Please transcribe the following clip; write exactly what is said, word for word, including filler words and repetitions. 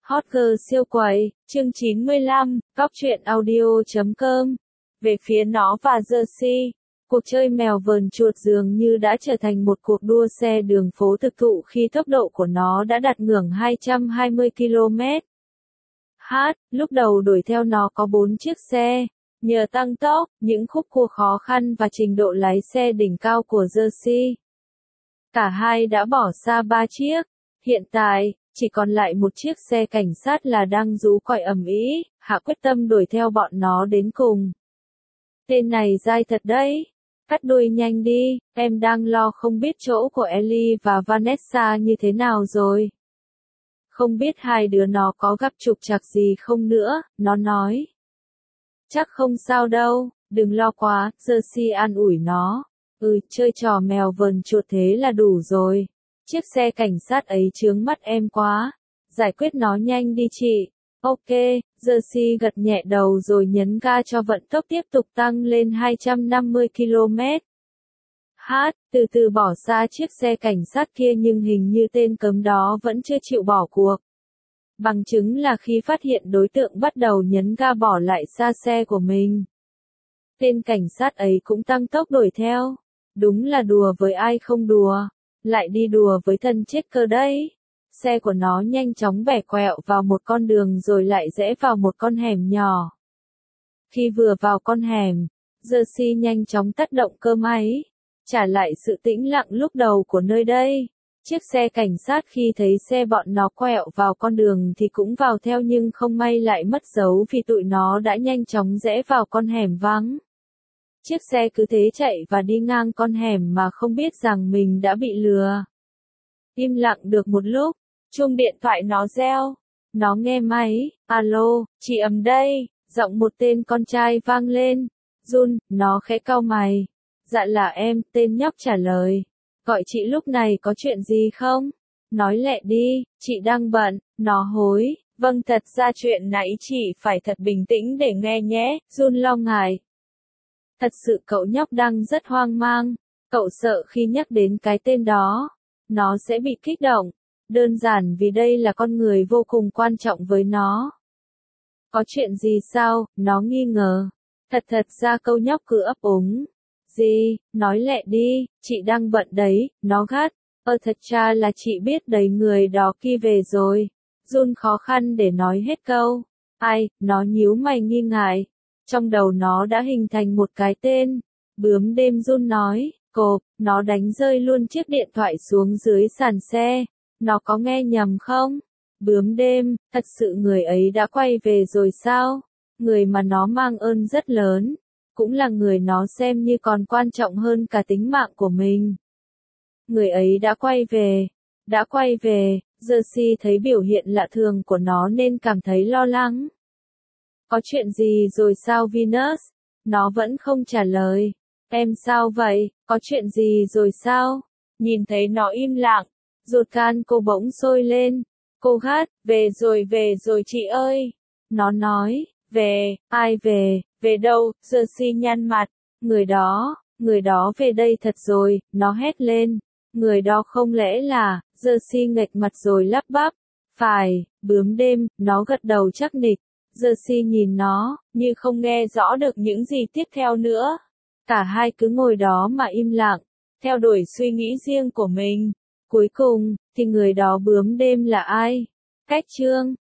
Hot girl siêu quầy, chương chín mươi lăm, góc truyện audio chấm com. Về phía nó và Jersey, cuộc chơi mèo vờn chuột dường như đã trở thành một cuộc đua xe đường phố thực thụ khi tốc độ của nó đã đạt ngưỡng hai trăm hai mươi ki lô mét trên giờ. Lúc đầu đuổi theo nó có bốn chiếc xe. Nhờ tăng tốc, những khúc cua khó khăn và trình độ lái xe đỉnh cao của Jersey, cả hai đã bỏ xa ba chiếc. Hiện tại, chỉ còn lại một chiếc xe cảnh sát là đang rú còi ầm ĩ, hạ quyết tâm đuổi theo bọn nó đến cùng. Tên này dai thật đấy. Cắt đuôi nhanh đi, em đang lo không biết chỗ của Ellie và Vanessa như thế nào rồi. Không biết hai đứa nó có gặp trục trặc gì không nữa, nó nói. Chắc không sao đâu, đừng lo quá, Jersey an ủi nó. Ừ, chơi trò mèo vờn chuột thế là đủ rồi. Chiếc xe cảnh sát ấy chướng mắt em quá. Giải quyết nó nhanh đi chị. Ok, Jersey gật nhẹ đầu rồi nhấn ga cho vận tốc tiếp tục tăng lên hai trăm năm mươi ki lô mét trên giờ, từ từ bỏ xa chiếc xe cảnh sát kia nhưng hình như tên cấm đó vẫn chưa chịu bỏ cuộc. Bằng chứng là khi phát hiện đối tượng bắt đầu nhấn ga bỏ lại xa xe của mình. Tên cảnh sát ấy cũng tăng tốc đuổi theo. Đúng là đùa với ai không đùa. Lại đi đùa với thân chết cơ đấy. Xe của nó nhanh chóng bẻ quẹo vào một con đường rồi lại rẽ vào một con hẻm nhỏ. Khi vừa vào con hẻm, Jersey nhanh chóng tắt động cơ máy, trả lại sự tĩnh lặng lúc đầu của nơi đây. Chiếc xe cảnh sát khi thấy xe bọn nó quẹo vào con đường thì cũng vào theo nhưng không may lại mất dấu vì tụi nó đã nhanh chóng rẽ vào con hẻm vắng. Chiếc xe cứ thế chạy và đi ngang con hẻm mà không biết rằng mình đã bị lừa. Im lặng được một lúc, chuông điện thoại nó reo. Nó nghe máy, alo, chị Ấm đây, giọng một tên con trai vang lên. Jun, nó khẽ cau mày. Dạ là em, tên nhóc trả lời. Gọi chị lúc này có chuyện gì không? Nói lẹ đi, chị đang bận, nó hối. Vâng, thật ra chuyện nãy chị phải thật bình tĩnh để nghe nhé, Jun lo ngại. Thật sự cậu nhóc đang rất hoang mang, cậu sợ khi nhắc đến cái tên đó, nó sẽ bị kích động, đơn giản vì đây là con người vô cùng quan trọng với nó. Có chuyện gì sao, nó nghi ngờ. Thật thật ra câu nhóc cứ ấp úng. Gì, nói lẹ đi, chị đang bận đấy, nó gắt. Ờ thật ra là chị biết đấy người đó kia về rồi. Jun khó khăn để nói hết câu. Ai, nó nhíu mày nghi ngại. Trong đầu nó đã hình thành một cái tên. Bướm đêm Jun nói, cộp, nó đánh rơi luôn chiếc điện thoại xuống dưới sàn xe. Nó có nghe nhầm không? Bướm đêm, thật sự người ấy đã quay về rồi sao? Người mà nó mang ơn rất lớn. Cũng là người nó xem như còn quan trọng hơn cả tính mạng của mình. Người ấy đã quay về. Đã quay về, Jersey thấy biểu hiện lạ thường của nó nên cảm thấy lo lắng. Có chuyện gì rồi sao Venus? Nó vẫn không trả lời. Em sao vậy? Có chuyện gì rồi sao? Nhìn thấy nó im lặng, ruột gan cô bỗng sôi lên. Cô gắt, về rồi về rồi chị ơi. Nó nói, về, ai về, về đâu? Jersey nhăn mặt. Người đó, người đó về đây thật rồi, nó hét lên. Người đó không lẽ là, Jersey nghệch mặt rồi lắp bắp. Phải, bướm đêm, nó gật đầu chắc nịch. Jersey nhìn nó, như không nghe rõ được những gì tiếp theo nữa. Cả hai cứ ngồi đó mà im lặng, theo đuổi suy nghĩ riêng của mình. Cuối cùng, thì người đó bướm đêm là ai? Cách chương